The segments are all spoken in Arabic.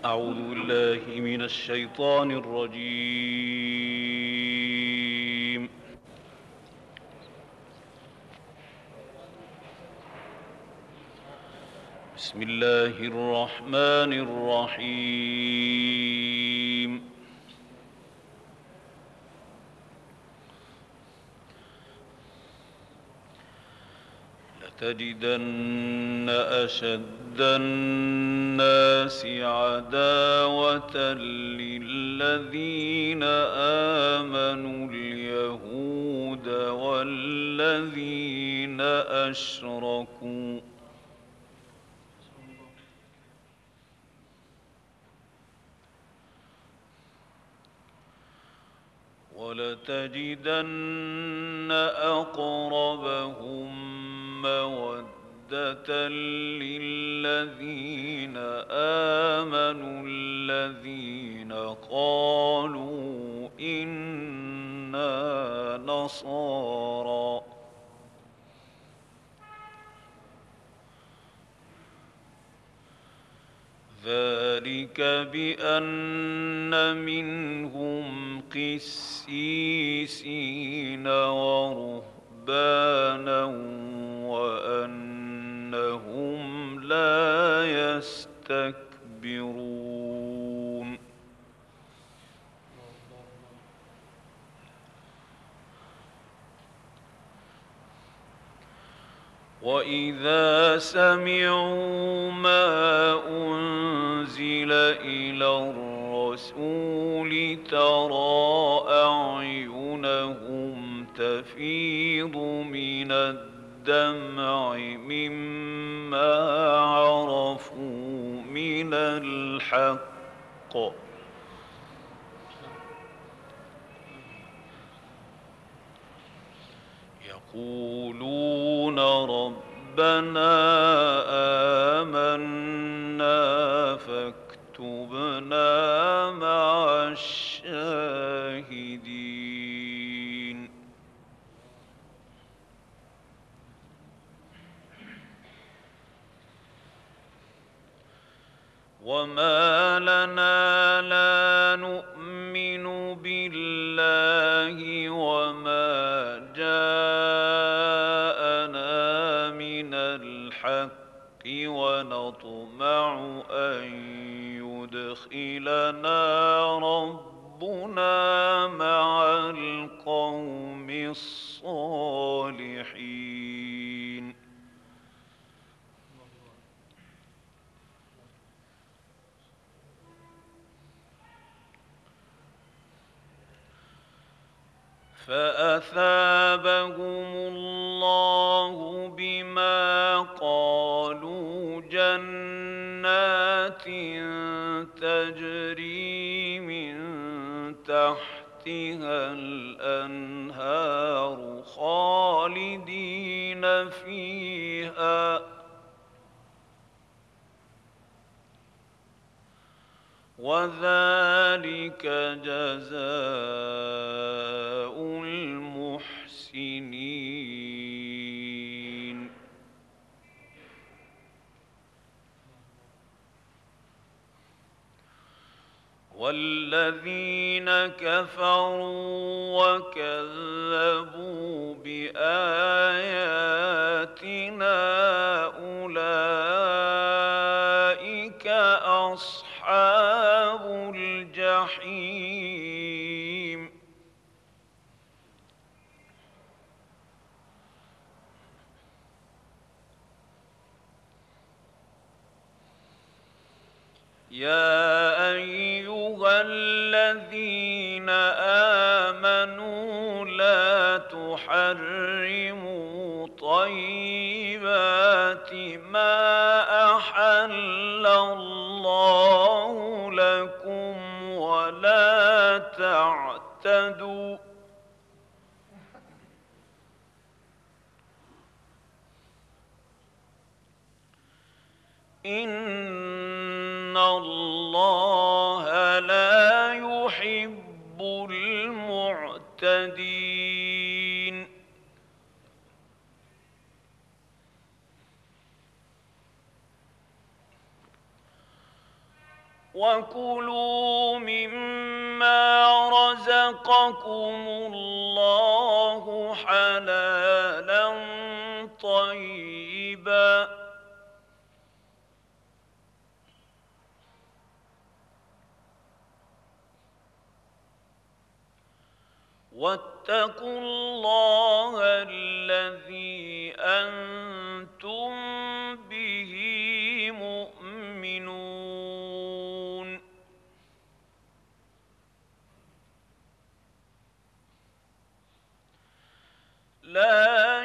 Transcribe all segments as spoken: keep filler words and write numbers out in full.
أعوذ بالله من الشيطان الرجيم. بسم الله الرحمن الرحيم. لتجدن أشد الناس عداوة للذين آمنوا اليهود والذين أشركوا ولتجدن أقربهم مودة للذين آمنوا الذين قالوا إنا نصارى ذلك بأن منهم قسيسين ورهبانا وأنهم لا يستكبرون. وإذا سمعوا ما أنزل إلى الرسول ترى أعينهم تفيض من الدمع مما عرفوا من الحق يقولون ربنا آمنا فاكتبنا مع الشاهدين. وما لنا لا نؤمن بالله وما جاءنا من الحق ونطمع أن يدخلنا ربنا مع القوم الصالحين. فأثابهم الله بما قالوا جنات تجري من تحتها الأنهار خالدين فيها وذلك جزاء المحسنين. والذين كفروا وكذبوا بآياتنا أولئك أصحاب الجحيم. يا أيها الذين آمنوا لا تحرموا طيبات ما أحل الله لكم ولا تعتدوا إن الله لا يحب المعتدين. وكلوا مما رزقكم الله حلالا طيبا واتقوا الله الذي أنتم به مؤمنون. لا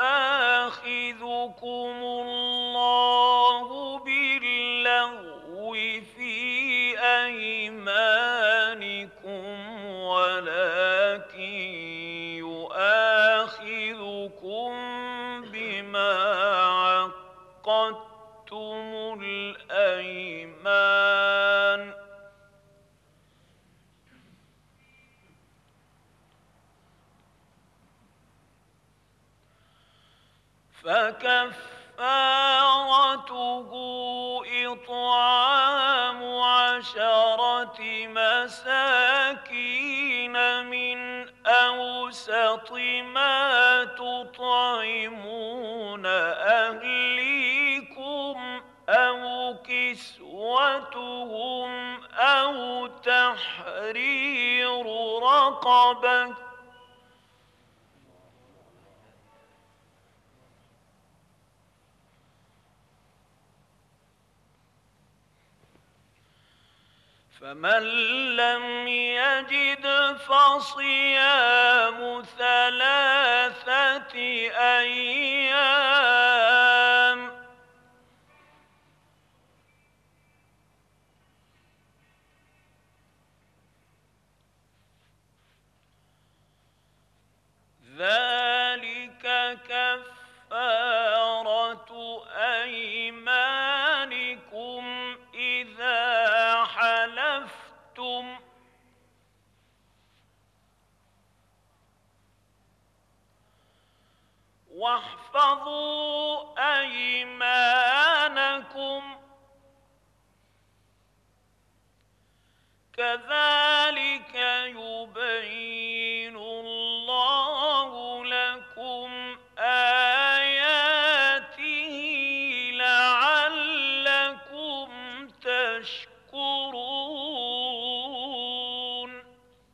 يؤاخذكم الله باللغو في أيمانكم ولكن يؤاخذكم بما عقدتم الأيمان فكفارته إطعام عشرة مساكين من أوسط ما تطعمون أهليكم أو كسوتهم أو تحرير رقبة فمن لم يجد فصيام ثلاثة أيام ذلك كفارة أيمانكم إذا حلفتم واحفظوا أيمانكم كذلك يبين الله لكم آياته لعلكم تشكرون.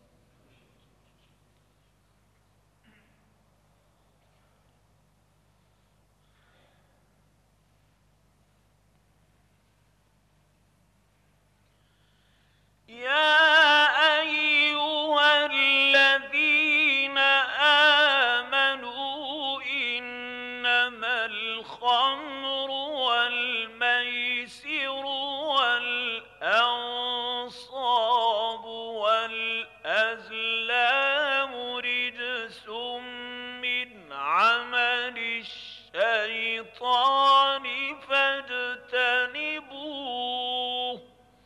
يا أيها الذين آمنوا إنما الخمر والميسر والأنصاب والأزلام رجس من عمل الشيطان فاجتنبوه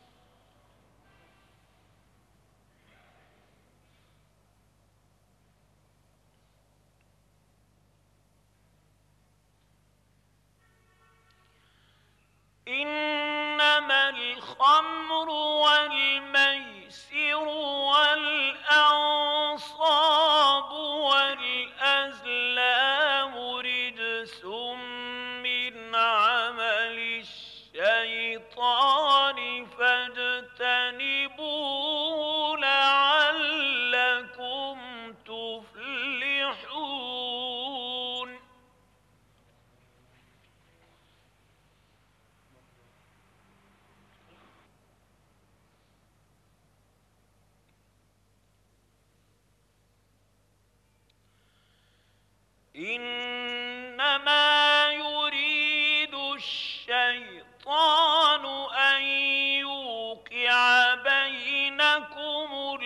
إنما الخمر والميسر والأنصاب والأزلام رجس من عمل الشيطان فاجتنبوه لعلكم تفلحون. إنما يريد الشيطان أن يوقع بينكم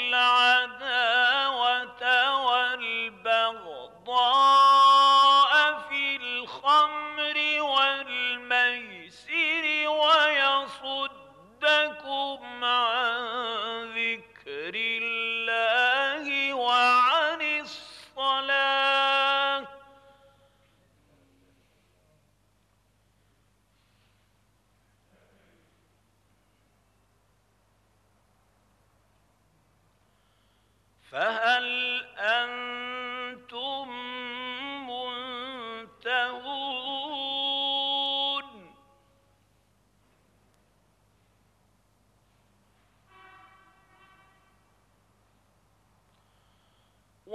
العداوة والبغضاء في الخمر والميسر ويصدكم عن ذكر الله وعن الصلاة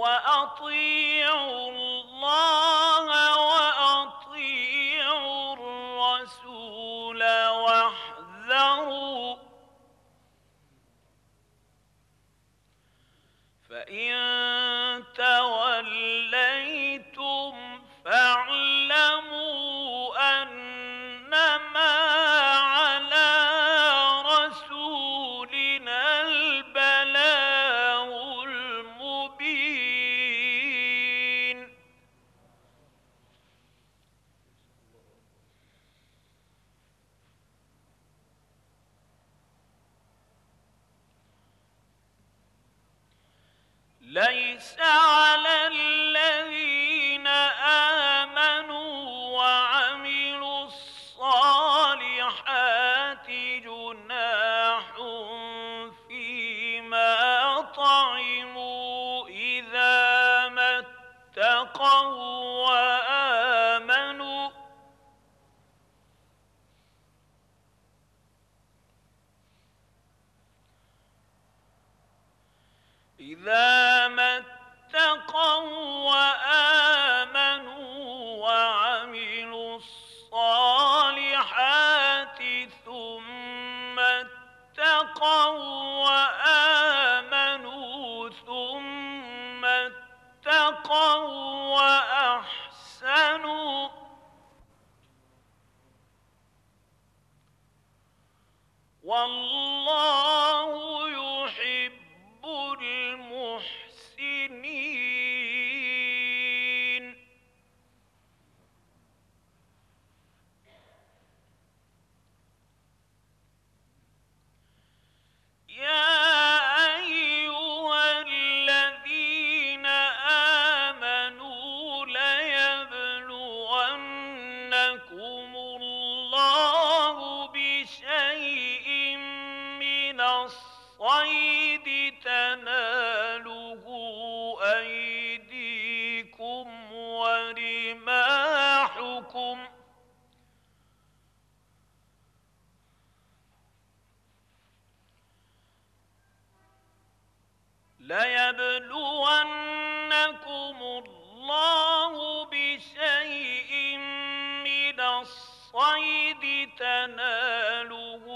وأطيعوا الله وأطيعوا الرسول واحذروا فإن توليتم فاعلموا أنما على رسولنا البلاغ المبين. ليس على الذين آمنوا وعملوا الصالحات جناح فيما طعموا إذا ما اتقوا وآمنوا إذا ما اتقوا وآمنوا وعملوا الصالحات ثم اتقوا وآمنوا ثم اتقوا وأحسنوا والله يحب المحسنين. يا أيها الذين آمنوا ليبلونكم الله بشيء من الصيد تناله أيديكم ورماحكم ليبلونكم الله بشيء من الصيد تناله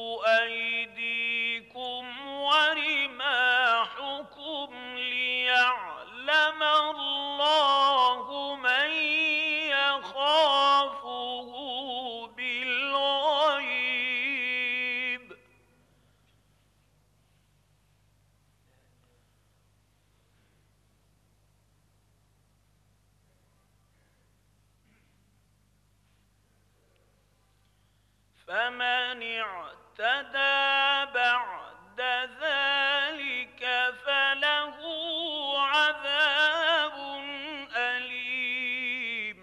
أيديكم ورماحكم ليعلم الله من يخافه بالغيب. فمن اعتدى بعد ذلك فله عذاب أليم.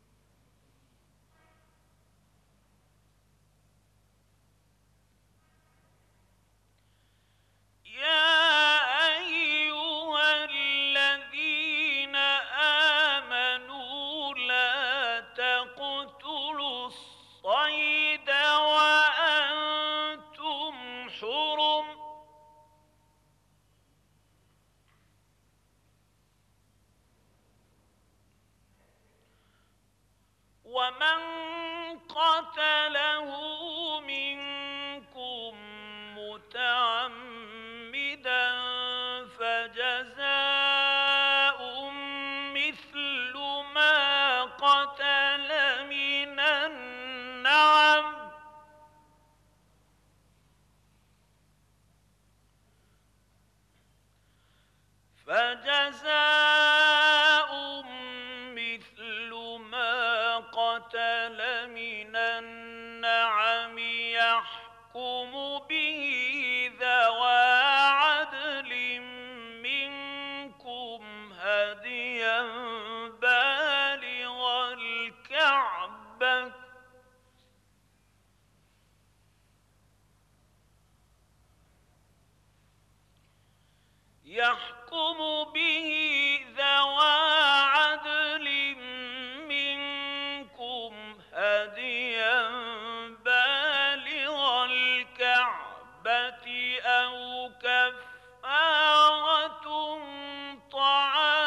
يا أيها الذين آمنوا لا تقتلوا الصيد وأنتم حرم ومن قتله منكم متعمدا فجزاء مثل ما قتل من النعم فجزاء مثل ما قتل من النعم يحكم به ذوى عدل منكم هديا بالغ الكعبة يحكم به ذوى عدل منكم هديا بالغ الكعبة أو كفارة طعام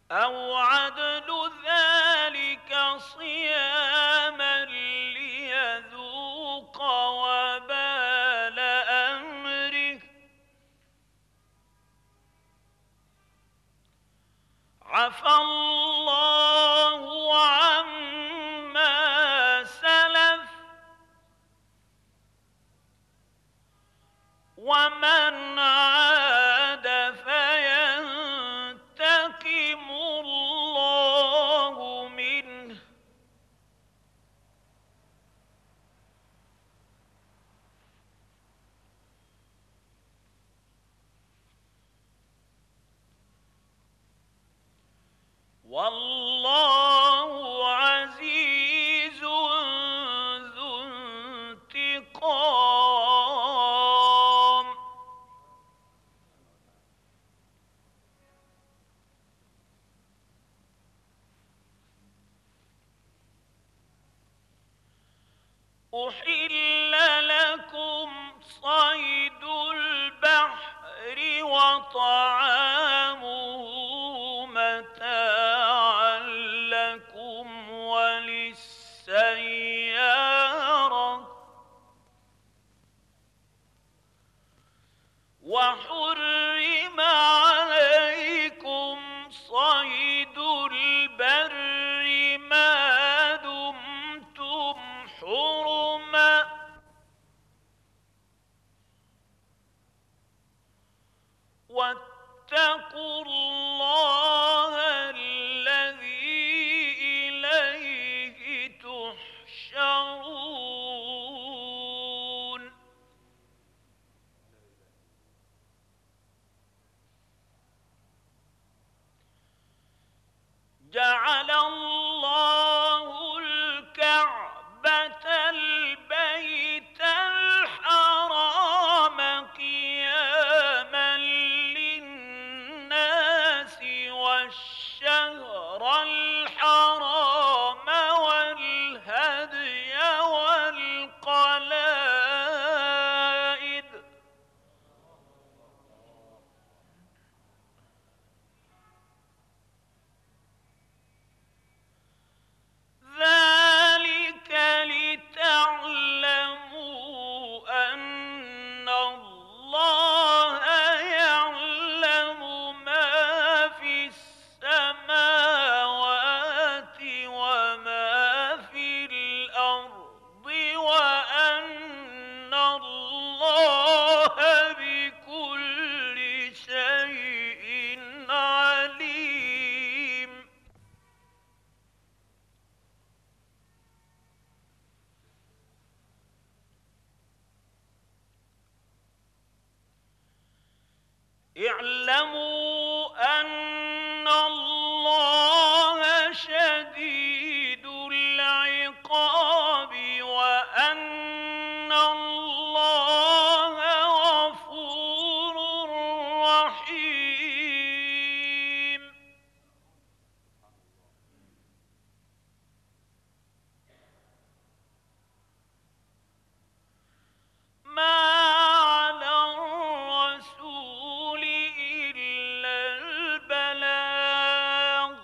أو عدل ذلك صياما ليذوق وبال أمره. عفى الله عما سلف ومن عاد فينتقم الله منه. والله عزيز ذو انتقام. أحل لكم صيد البحر وطعامه متاعا لكم وللسيارة. وحرم عليكم صيد البر ما دمتم حرما. واتقوا الله الذي إليه تحشرون. جعل الله الكعبة البيت الحرام قياما للناس والشهر الحرام والهدي والقلائد. ذلك لتعلموا أن الله يعلم ما في السماوات وما في الأرض وأن الله بكل شيء عليم. اعلموا أن الله شديد العقاب وأن الله غفور رحيم. ما على الرسول إلا البلاغ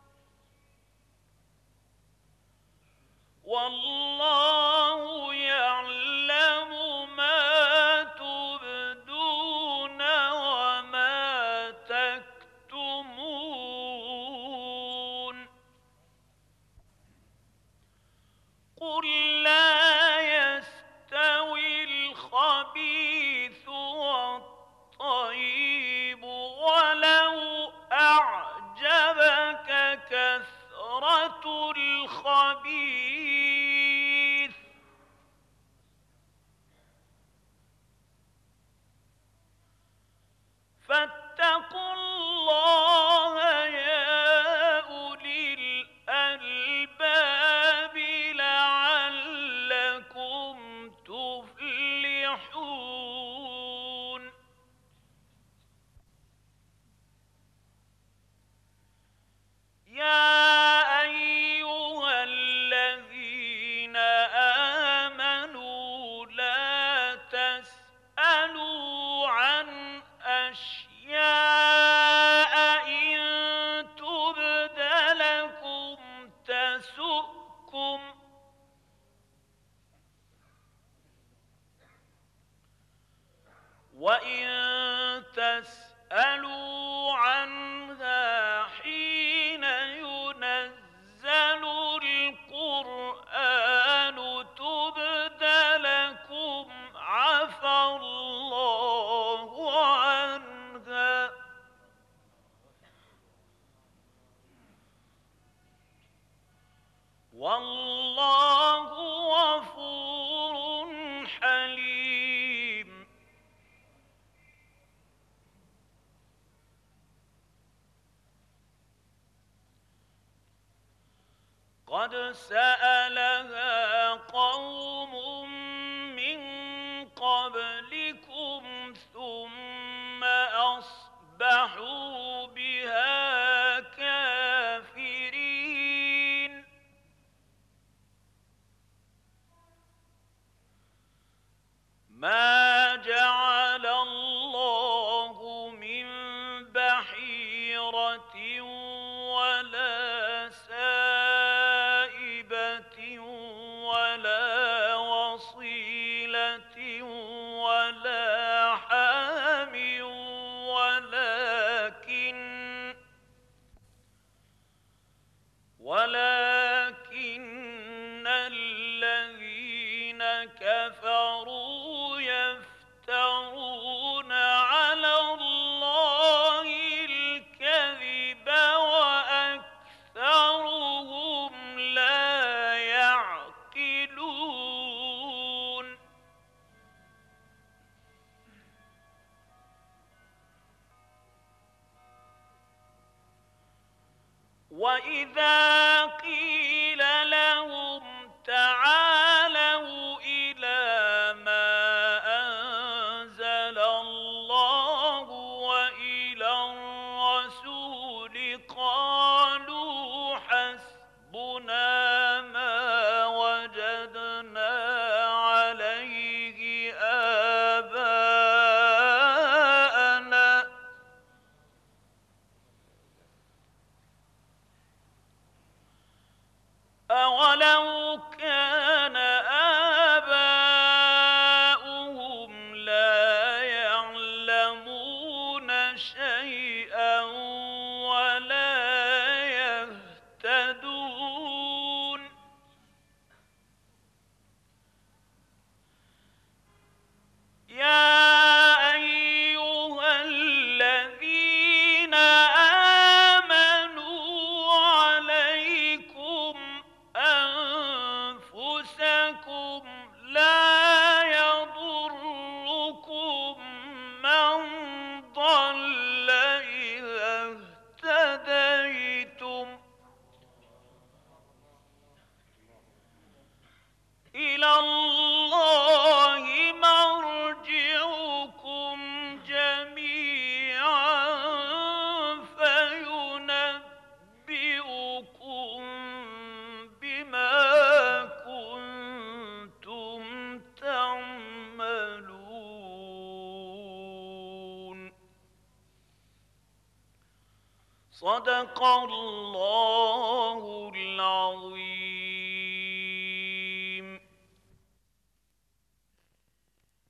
والله يعلم ما تبدون وما تكتمون. قل لا يستوي الخبيث والطيب ولو أعجبك كثرة الخبيث فاتقوا الله يا أولي الألباب لعلكم تفلحون. يا أيها الذين وإن تسألوا عنها حين ينزل القرآن تبد لكم عفى الله عنها، والله غفور حليم. قد سألها قوم من قبلكم ثم أصبحوا بها كافرين. ما جعل الله من بحيرة ولا سائبة ولا وصيلة ولا حام ولكن ولكن الذين كفروا يفترون على الله الكذب وأكثرهم لا يعقلون. وإذا قيل لهم تعالوا إلى ما أنزل الله وإلى الرسول قالوا حسبنا ما وجدنا عليه آباءنا أولو كان آباؤهم لا يعلمون شيئا ولا يهتدون. يا أيها الذين آمنوا عليكم أنفسكم لا يضركم من ضل إذا اهتديتم إلى الله مرجعكم جميعا فينبئكم بما كنتم تعملون. صدق الله العظيم.